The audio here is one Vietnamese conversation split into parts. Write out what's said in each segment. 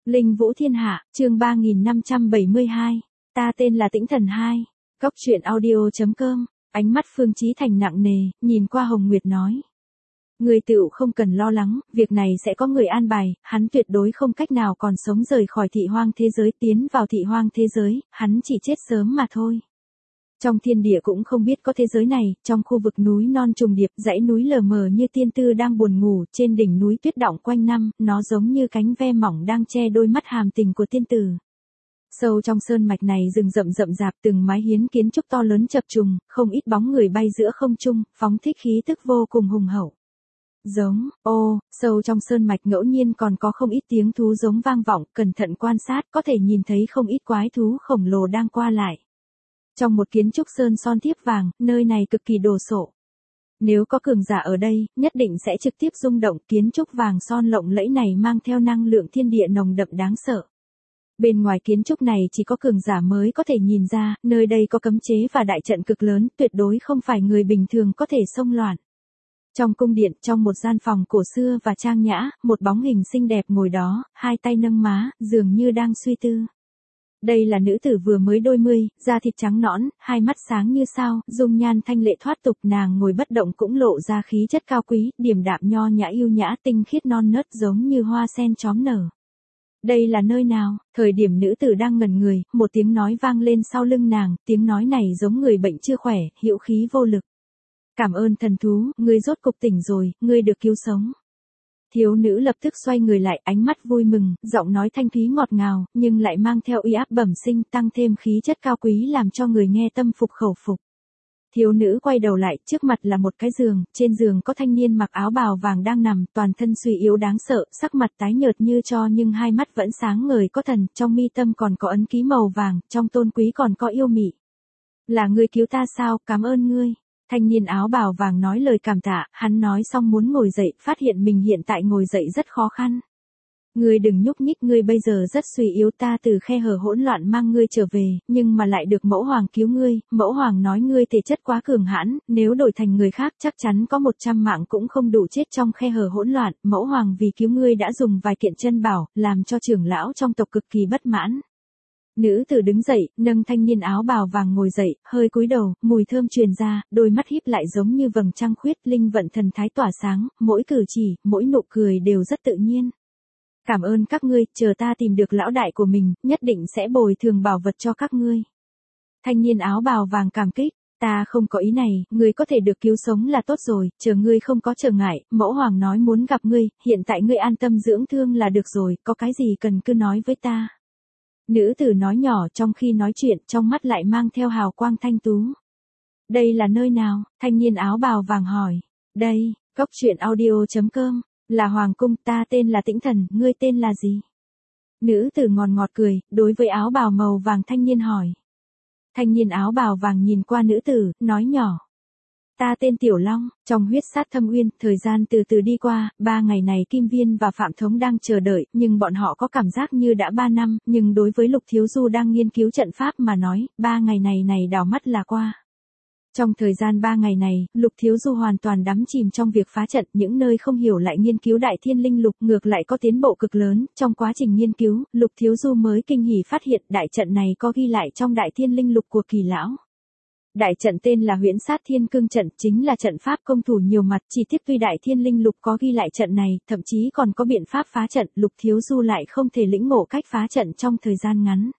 Linh Vũ Thiên Hạ, chương 3572. Ta tên là Tĩnh Thần 2. Góc truyện audio.com. Ánh mắt Phương Chí Thành nặng nề, nhìn qua Hồng Nguyệt nói. Người tựu không cần lo lắng, việc này sẽ có người an bài, hắn tuyệt đối không cách nào còn sống rời khỏi thị hoang thế giới tiến vào thị hoang thế giới, hắn chỉ chết sớm mà thôi. Trong thiên địa cũng không biết có thế giới này, trong khu vực núi non trùng điệp, dãy núi lờ mờ như tiên tư đang buồn ngủ, trên đỉnh núi tuyết đọng quanh năm, nó giống như cánh ve mỏng đang che đôi mắt hàm tình của tiên tử. Sâu trong sơn mạch này rừng rậm rậm rạp, từng mái hiến kiến trúc to lớn chập trùng, không ít bóng người bay giữa không trung, phóng thích khí tức vô cùng hùng hậu. Sâu trong sơn mạch ngẫu nhiên còn có không ít tiếng thú giống vang vọng, cẩn thận quan sát, có thể nhìn thấy không ít quái thú khổng lồ đang qua lại. Trong một kiến trúc sơn son thiếp vàng, nơi này cực kỳ đồ sộ. Nếu có cường giả ở đây, nhất định sẽ trực tiếp rung động. Kiến trúc vàng son lộng lẫy này mang theo năng lượng thiên địa nồng đậm đáng sợ. Bên ngoài kiến trúc này chỉ có cường giả mới có thể nhìn ra, nơi đây có cấm chế và đại trận cực lớn, tuyệt đối không phải người bình thường có thể xông loạn. Trong cung điện, trong một gian phòng cổ xưa và trang nhã, một bóng hình xinh đẹp ngồi đó, hai tay nâng má, dường như đang suy tư. Đây là nữ tử vừa mới đôi mươi, da thịt trắng nõn, hai mắt sáng như sao, dung nhan thanh lệ thoát tục, nàng ngồi bất động cũng lộ ra khí chất cao quý, điềm đạm nho nhã yêu nhã, tinh khiết non nớt giống như hoa sen chóm nở. Đây là nơi nào? Thời điểm nữ tử đang ngẩn người, một tiếng nói vang lên sau lưng nàng, tiếng nói này giống người bệnh chưa khỏe, hữu khí vô lực. Cảm ơn thần thú, ngươi rốt cục tỉnh rồi, ngươi được cứu sống. Thiếu nữ lập tức xoay người lại, ánh mắt vui mừng, giọng nói thanh thúy ngọt ngào, nhưng lại mang theo uy áp bẩm sinh, tăng thêm khí chất cao quý làm cho người nghe tâm phục khẩu phục. Thiếu nữ quay đầu lại, trước mặt là một cái giường, trên giường có thanh niên mặc áo bào vàng đang nằm, toàn thân suy yếu đáng sợ, sắc mặt tái nhợt như tro nhưng hai mắt vẫn sáng ngời có thần, trong mi tâm còn có ấn ký màu vàng, trong tôn quý còn có yêu mị. Là ngươi cứu ta sao, cảm ơn ngươi. Thanh niên áo bào vàng nói lời cảm tạ, hắn nói xong muốn ngồi dậy, phát hiện mình hiện tại ngồi dậy rất khó khăn. Ngươi đừng nhúc nhích, ngươi bây giờ rất suy yếu, ta từ khe hở hỗn loạn mang ngươi trở về, nhưng mà lại được mẫu hoàng cứu ngươi, mẫu hoàng nói ngươi thể chất quá cường hãn, nếu đổi thành người khác chắc chắn có 100 mạng cũng không đủ chết trong khe hở hỗn loạn, mẫu hoàng vì cứu ngươi đã dùng vài kiện chân bảo, làm cho trưởng lão trong tộc cực kỳ bất mãn. Nữ tử đứng dậy, nâng thanh niên áo bào vàng ngồi dậy, hơi cúi đầu, mùi thơm truyền ra, đôi mắt híp lại giống như vầng trăng khuyết, linh vận thần thái tỏa sáng, mỗi cử chỉ, mỗi nụ cười đều rất tự nhiên. Cảm ơn các ngươi, chờ ta tìm được lão đại của mình, nhất định sẽ bồi thường bảo vật cho các ngươi. Thanh niên áo bào vàng cảm kích, ta không có ý này, ngươi có thể được cứu sống là tốt rồi, chờ ngươi không có trở ngại, mẫu hoàng nói muốn gặp ngươi, hiện tại ngươi an tâm dưỡng thương là được rồi, có cái gì cần cứ nói với ta. Nữ tử nói nhỏ trong khi nói chuyện, trong mắt lại mang theo hào quang thanh tú. Đây là nơi nào? Thanh niên áo bào vàng hỏi. Đây, góc truyện audio.com, là hoàng cung, ta tên là Tĩnh Thần, ngươi tên là gì? Nữ tử ngọt ngọt cười, đối với áo bào màu vàng thanh niên hỏi. Thanh niên áo bào vàng nhìn qua nữ tử, nói nhỏ. Ta tên Tiểu Long, trong huyết sát thâm uyên, thời gian từ từ đi qua, 3 ngày này Kim Viên và Phạm Thống đang chờ đợi, nhưng bọn họ có cảm giác như đã 3 năm, nhưng đối với Lục Thiếu Du đang nghiên cứu trận pháp mà nói, 3 ngày này đảo mắt là qua. Trong thời gian 3 ngày này, Lục Thiếu Du hoàn toàn đắm chìm trong việc phá trận, những nơi không hiểu lại nghiên cứu Đại Thiên Linh Lục, ngược lại có tiến bộ cực lớn, trong quá trình nghiên cứu, Lục Thiếu Du mới kinh hỉ phát hiện đại trận này có ghi lại trong Đại Thiên Linh Lục của Kỳ lão. Đại trận tên là Huyễn Sát Thiên Cương trận, chính là trận pháp công thủ nhiều mặt, chỉ tiếc tuy Đại Thiên Linh Lục có ghi lại trận này, thậm chí còn có biện pháp phá trận, Lục Thiếu Du lại không thể lĩnh ngộ cách phá trận trong thời gian ngắn.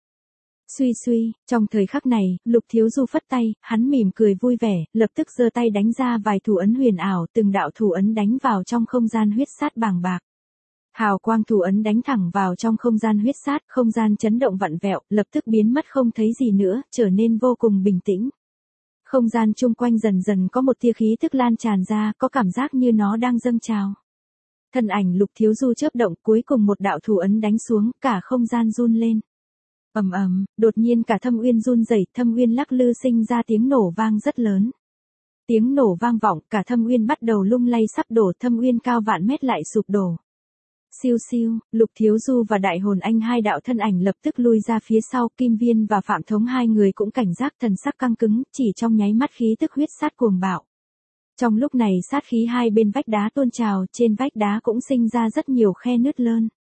Suy, trong thời khắc này, Lục Thiếu Du phất tay, hắn mỉm cười vui vẻ, lập tức giơ tay đánh ra vài thủ ấn huyền ảo, từng đạo thủ ấn đánh vào trong không gian huyết sát bàng bạc. Hào quang thủ ấn đánh thẳng vào trong không gian huyết sát, không gian chấn động vặn vẹo, lập tức biến mất không thấy gì nữa, trở nên vô cùng bình tĩnh. Không gian chung quanh dần dần có một tia khí tức lan tràn ra, có cảm giác như nó đang dâng trào. Thân ảnh Lục Thiếu Du chớp động, cuối cùng một đạo thủ ấn đánh xuống, cả không gian run lên. Ầm, đột nhiên cả thâm uyên run rẩy, thâm uyên lắc lư sinh ra tiếng nổ vang rất lớn. Tiếng nổ vang vọng, cả thâm uyên bắt đầu lung lay sắp đổ, thâm uyên cao vạn mét lại sụp đổ. Siêu siêu, Lục Thiếu Du và Đại Hồn Anh hai đạo thân ảnh lập tức lui ra phía sau, Kim Viên và Phạm Thống hai người cũng cảnh giác, thần sắc căng cứng, chỉ trong nháy mắt khí tức huyết sát cuồng bạo. Trong lúc này sát khí hai bên vách đá tuôn trào, trên vách đá cũng sinh ra rất nhiều khe nứt lơn.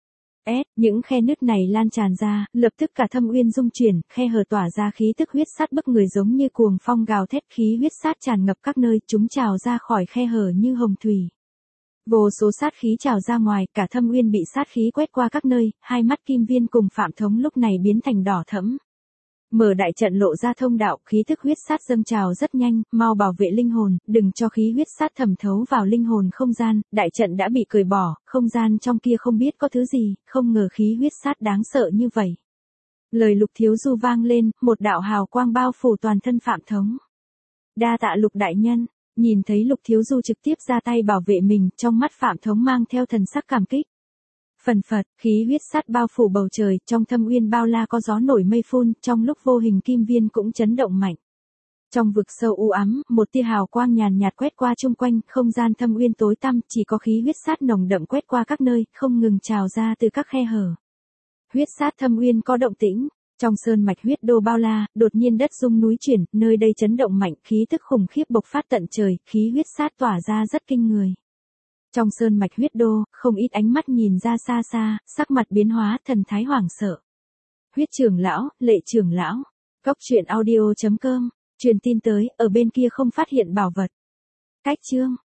Những khe nứt này lan tràn ra, lập tức cả thâm uyên rung chuyển, khe hở tỏa ra khí tức huyết sát bức người giống như cuồng phong gào thét, khí huyết sát tràn ngập các nơi, chúng trào ra khỏi khe hở như hồng thủy. Vô số sát khí trào ra ngoài, cả thâm uyên bị sát khí quét qua các nơi, hai mắt Kim Viên cùng Phạm Thống lúc này biến thành đỏ thẫm. Mở đại trận lộ ra thông đạo, khí tức huyết sát dâng trào rất nhanh, mau bảo vệ linh hồn, đừng cho khí huyết sát thẩm thấu vào linh hồn không gian, đại trận đã bị cởi bỏ, không gian trong kia không biết có thứ gì, không ngờ khí huyết sát đáng sợ như vậy. Lời Lục Thiếu Du vang lên, một đạo hào quang bao phủ toàn thân Phạm Thống. Đa tạ Lục đại nhân, nhìn thấy Lục Thiếu Du trực tiếp ra tay bảo vệ mình, trong mắt Phạm Thống mang theo thần sắc cảm kích. Phần phật, khí huyết sát bao phủ bầu trời, trong thâm uyên bao la có gió nổi mây phun, trong lúc vô hình Kim Viên cũng chấn động mạnh. Trong vực sâu u ám, một tia hào quang nhàn nhạt quét qua chung quanh, không gian thâm uyên tối tăm, chỉ có khí huyết sát nồng đậm quét qua các nơi, không ngừng trào ra từ các khe hở. Huyết sát thâm uyên có động tĩnh, trong sơn mạch huyết đô bao la, đột nhiên đất rung núi chuyển, nơi đây chấn động mạnh, khí tức khủng khiếp bộc phát tận trời, khí huyết sát tỏa ra rất kinh người. Trong sơn mạch huyết đô, không ít ánh mắt nhìn ra xa xa, sắc mặt biến hóa, thần thái hoảng sợ. Huyết trưởng lão, Lệ trưởng lão, Cốc Truyện Audio.com, truyền tin tới, ở bên kia không phát hiện bảo vật. Cách chương